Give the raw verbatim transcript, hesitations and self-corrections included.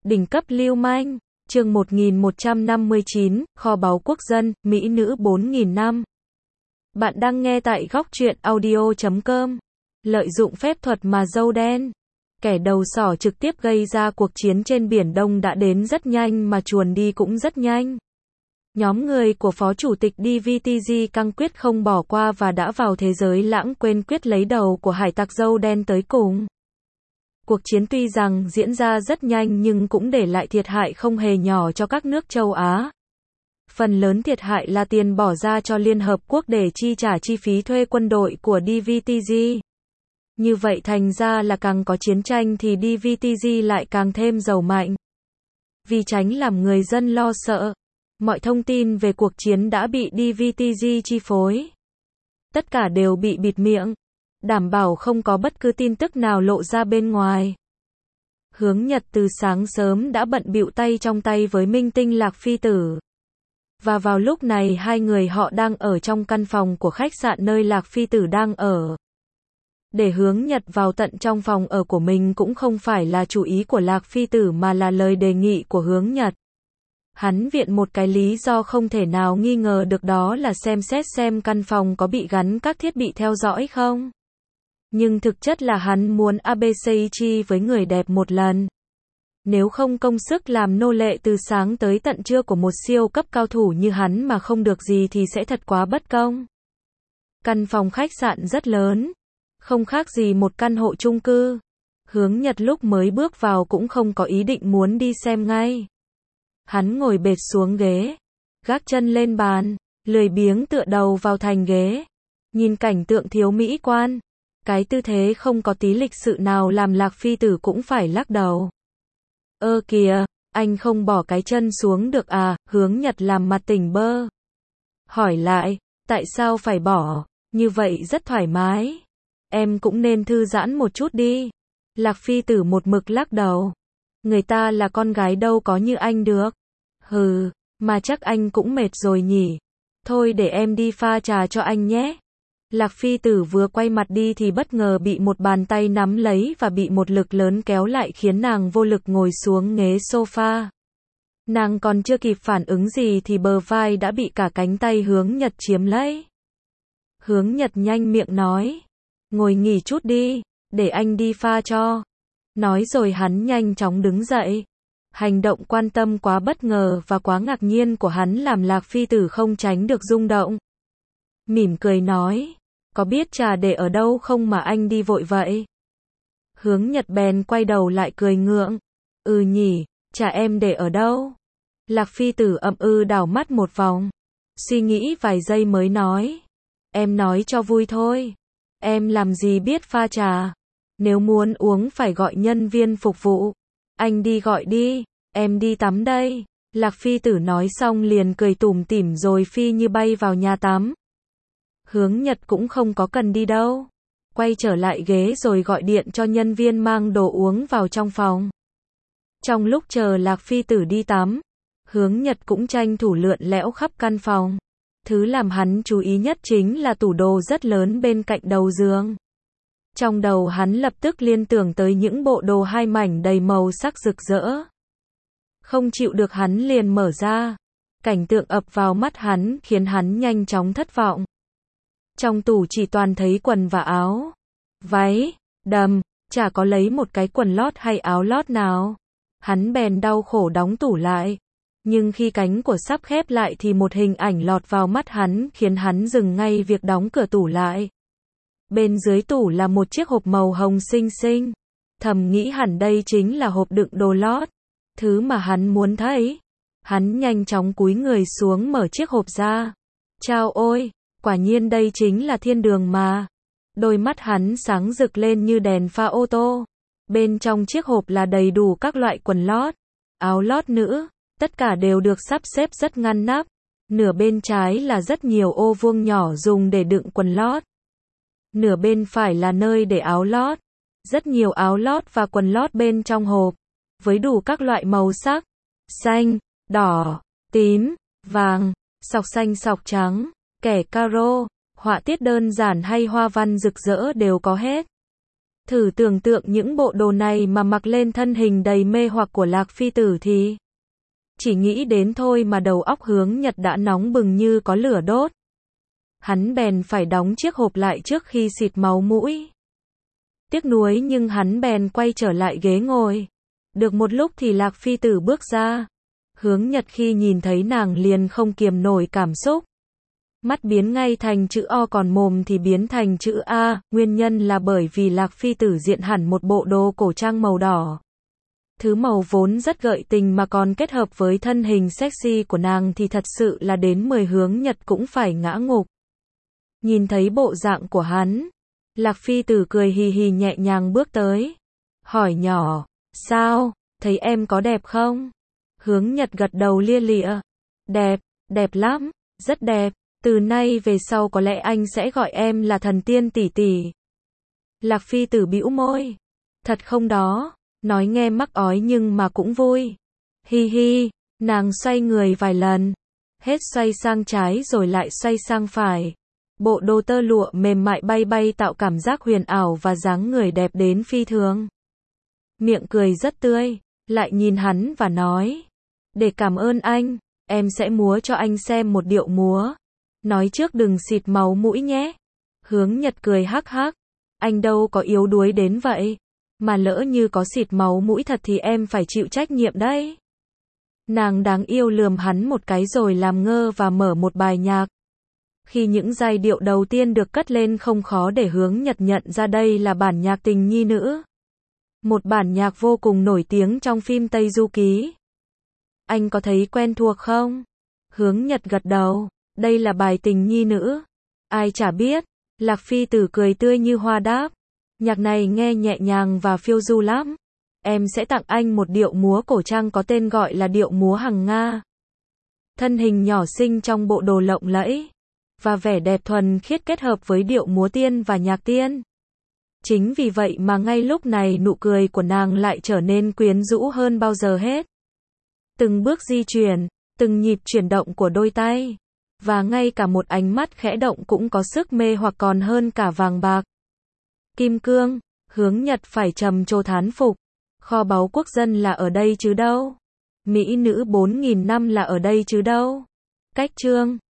Đỉnh cấp lưu manh, chương một nghìn một trăm năm mươi chín, kho báu quốc dân, mỹ nữ bốn nghìn năm. Bạn đang nghe tại góc truyện audio chấm com. Lợi dụng phép thuật mà dâu đen. Kẻ đầu sỏ trực tiếp gây ra cuộc chiến trên Biển Đông đã đến rất nhanh mà chuồn đi cũng rất nhanh. Nhóm người của Phó Chủ tịch đê vê tê giê căng quyết không bỏ qua và đã vào thế giới lãng quên quyết lấy đầu của hải tặc dâu đen tới cùng. Cuộc chiến tuy rằng diễn ra rất nhanh nhưng cũng để lại thiệt hại không hề nhỏ cho các nước châu Á. Phần lớn thiệt hại là tiền bỏ ra cho Liên Hợp Quốc để chi trả chi phí thuê quân đội của đê vê tê giê. Như vậy thành ra là càng có chiến tranh thì đê vê tê giê lại càng thêm giàu mạnh. Vì tránh làm người dân lo sợ, mọi thông tin về cuộc chiến đã bị đê vê tê giê chi phối. Tất cả đều bị bịt miệng, đảm bảo không có bất cứ tin tức nào lộ ra bên ngoài. Hướng Nhật từ sáng sớm đã bận bịu tay trong tay với minh tinh Lạc Phi Tử. Và vào lúc này hai người họ đang ở trong căn phòng của khách sạn nơi Lạc Phi Tử đang ở. Để Hướng Nhật vào tận trong phòng ở của mình cũng không phải là chủ ý của Lạc Phi Tử mà là lời đề nghị của Hướng Nhật. Hắn viện một cái lý do không thể nào nghi ngờ được, đó là xem xét xem căn phòng có bị gắn các thiết bị theo dõi không. Nhưng thực chất là hắn muốn Abeiichi với người đẹp một lần. Nếu không công sức làm nô lệ từ sáng tới tận trưa của một siêu cấp cao thủ như hắn mà không được gì thì sẽ thật quá bất công. Căn phòng khách sạn rất lớn, không khác gì một căn hộ chung cư. Hướng Nhật lúc mới bước vào cũng không có ý định muốn đi xem ngay. Hắn ngồi bệt xuống ghế, gác chân lên bàn, lười biếng tựa đầu vào thành ghế. Nhìn cảnh tượng thiếu mỹ quan, cái tư thế không có tí lịch sự nào làm Lạc Phi Tử cũng phải lắc đầu. Ơ kìa, anh không bỏ cái chân xuống được à? Hướng Nhật làm mặt tỉnh bơ. Hỏi lại, tại sao phải bỏ, như vậy rất thoải mái. Em cũng nên thư giãn một chút đi. Lạc Phi Tử một mực lắc đầu. Người ta là con gái đâu có như anh được. Hừ, mà chắc anh cũng mệt rồi nhỉ. Thôi để em đi pha trà cho anh nhé. Lạc Phi Tử vừa quay mặt đi thì bất ngờ bị một bàn tay nắm lấy và bị một lực lớn kéo lại khiến nàng vô lực ngồi xuống ghế sofa. Nàng còn chưa kịp phản ứng gì thì bờ vai đã bị cả cánh tay Hướng Nhật chiếm lấy. Hướng Nhật nhanh miệng nói, ngồi nghỉ chút đi, để anh đi pha cho. Nói rồi hắn nhanh chóng đứng dậy. Hành động quan tâm quá bất ngờ và quá ngạc nhiên của hắn làm Lạc Phi Tử không tránh được rung động. Mỉm cười nói, có biết trà để ở đâu không mà anh đi vội vậy? Hướng Nhật bèn quay đầu lại cười ngượng. Ừ nhỉ, trà em để ở đâu? Lạc Phi Tử ậm ừ đảo mắt một vòng. Suy nghĩ vài giây mới nói. Em nói cho vui thôi. Em làm gì biết pha trà. Nếu muốn uống phải gọi nhân viên phục vụ. Anh đi gọi đi, em đi tắm đây. Lạc Phi Tử nói xong liền cười tủm tỉm rồi phi như bay vào nhà tắm. Hướng Nhật cũng không có cần đi đâu. Quay trở lại ghế rồi gọi điện cho nhân viên mang đồ uống vào trong phòng. Trong lúc chờ Lạc Phi Tử đi tắm, Hướng Nhật cũng tranh thủ lượn lẽo khắp căn phòng. Thứ làm hắn chú ý nhất chính là tủ đồ rất lớn bên cạnh đầu giường. Trong đầu hắn lập tức liên tưởng tới những bộ đồ hai mảnh đầy màu sắc rực rỡ. Không chịu được hắn liền mở ra. Cảnh tượng ập vào mắt hắn khiến hắn nhanh chóng thất vọng. Trong tủ chỉ toàn thấy quần và áo, váy, đầm, chả có lấy một cái quần lót hay áo lót nào. Hắn bèn đau khổ đóng tủ lại. Nhưng khi cánh của sắp khép lại thì một hình ảnh lọt vào mắt hắn khiến hắn dừng ngay việc đóng cửa tủ lại. Bên dưới tủ là một chiếc hộp màu hồng xinh xinh. Thầm nghĩ hẳn đây chính là hộp đựng đồ lót. Thứ mà hắn muốn thấy. Hắn nhanh chóng cúi người xuống mở chiếc hộp ra. Chao ôi, quả nhiên đây chính là thiên đường mà. Đôi mắt hắn sáng rực lên như đèn pha ô tô. Bên trong chiếc hộp là đầy đủ các loại quần lót, áo lót nữ. Tất cả đều được sắp xếp rất ngăn nắp. Nửa bên trái là rất nhiều ô vuông nhỏ dùng để đựng quần lót. Nửa bên phải là nơi để áo lót. Rất nhiều áo lót và quần lót bên trong hộp. Với đủ các loại màu sắc. Xanh, đỏ, tím, vàng, sọc xanh sọc trắng, kẻ caro, họa tiết đơn giản hay hoa văn rực rỡ đều có hết. Thử tưởng tượng những bộ đồ này mà mặc lên thân hình đầy mê hoặc của Lạc Phi Tử thì... Chỉ nghĩ đến thôi mà đầu óc Hướng Nhật đã nóng bừng như có lửa đốt. Hắn bèn phải đóng chiếc hộp lại trước khi xịt máu mũi. Tiếc nuối nhưng hắn bèn quay trở lại ghế ngồi. Được một lúc thì Lạc Phi Tử bước ra. Hướng Nhật khi nhìn thấy nàng liền không kiềm nổi cảm xúc. Mắt biến ngay thành chữ O còn mồm thì biến thành chữ A, nguyên nhân là bởi vì Lạc Phi Tử diện hẳn một bộ đồ cổ trang màu đỏ. Thứ màu vốn rất gợi tình mà còn kết hợp với thân hình sexy của nàng thì thật sự là đến mười Hướng Nhật cũng phải ngã ngục. Nhìn thấy bộ dạng của hắn, Lạc Phi Tử cười hì hì nhẹ nhàng bước tới. Hỏi nhỏ, sao, thấy em có đẹp không? Hướng Nhật gật đầu lia lịa. Đẹp, đẹp lắm, rất đẹp. Từ nay về sau có lẽ anh sẽ gọi em là thần tiên tỷ tỷ. Lạc Phi Tử bĩu môi. Thật không đó, nói nghe mắc ói nhưng mà cũng vui. Hi hi, nàng xoay người vài lần. Hết xoay sang trái rồi lại xoay sang phải. Bộ đồ tơ lụa mềm mại bay bay tạo cảm giác huyền ảo và dáng người đẹp đến phi thường. Miệng cười rất tươi, lại nhìn hắn và nói. Để cảm ơn anh, em sẽ múa cho anh xem một điệu múa. Nói trước đừng xịt máu mũi nhé. Hướng Nhật cười hắc hắc. Anh đâu có yếu đuối đến vậy. Mà lỡ như có xịt máu mũi thật thì em phải chịu trách nhiệm đấy. Nàng đáng yêu lườm hắn một cái rồi làm ngơ và mở một bài nhạc. Khi những giai điệu đầu tiên được cất lên không khó để Hướng Nhật nhận ra đây là bản nhạc Tình Nhi Nữ. Một bản nhạc vô cùng nổi tiếng trong phim Tây Du Ký. Anh có thấy quen thuộc không? Hướng Nhật gật đầu. Đây là bài Tình Nhi Nữ. Ai chả biết. Lạc Phi Tử cười tươi như hoa đáp. Nhạc này nghe nhẹ nhàng và phiêu du lắm. Em sẽ tặng anh một điệu múa cổ trang có tên gọi là điệu múa Hằng Nga. Thân hình nhỏ xinh trong bộ đồ lộng lẫy và vẻ đẹp thuần khiết kết hợp với điệu múa tiên và nhạc tiên. Chính vì vậy mà ngay lúc này nụ cười của nàng lại trở nên quyến rũ hơn bao giờ hết. Từng bước di chuyển, từng nhịp chuyển động của đôi tay, và ngay cả một ánh mắt khẽ động cũng có sức mê hoặc còn hơn cả vàng bạc. Kim cương, Hướng Nhật phải trầm trồ thán phục. Kho báu quốc dân là ở đây chứ đâu. Mỹ nữ bốn nghìn năm là ở đây chứ đâu. Cách chương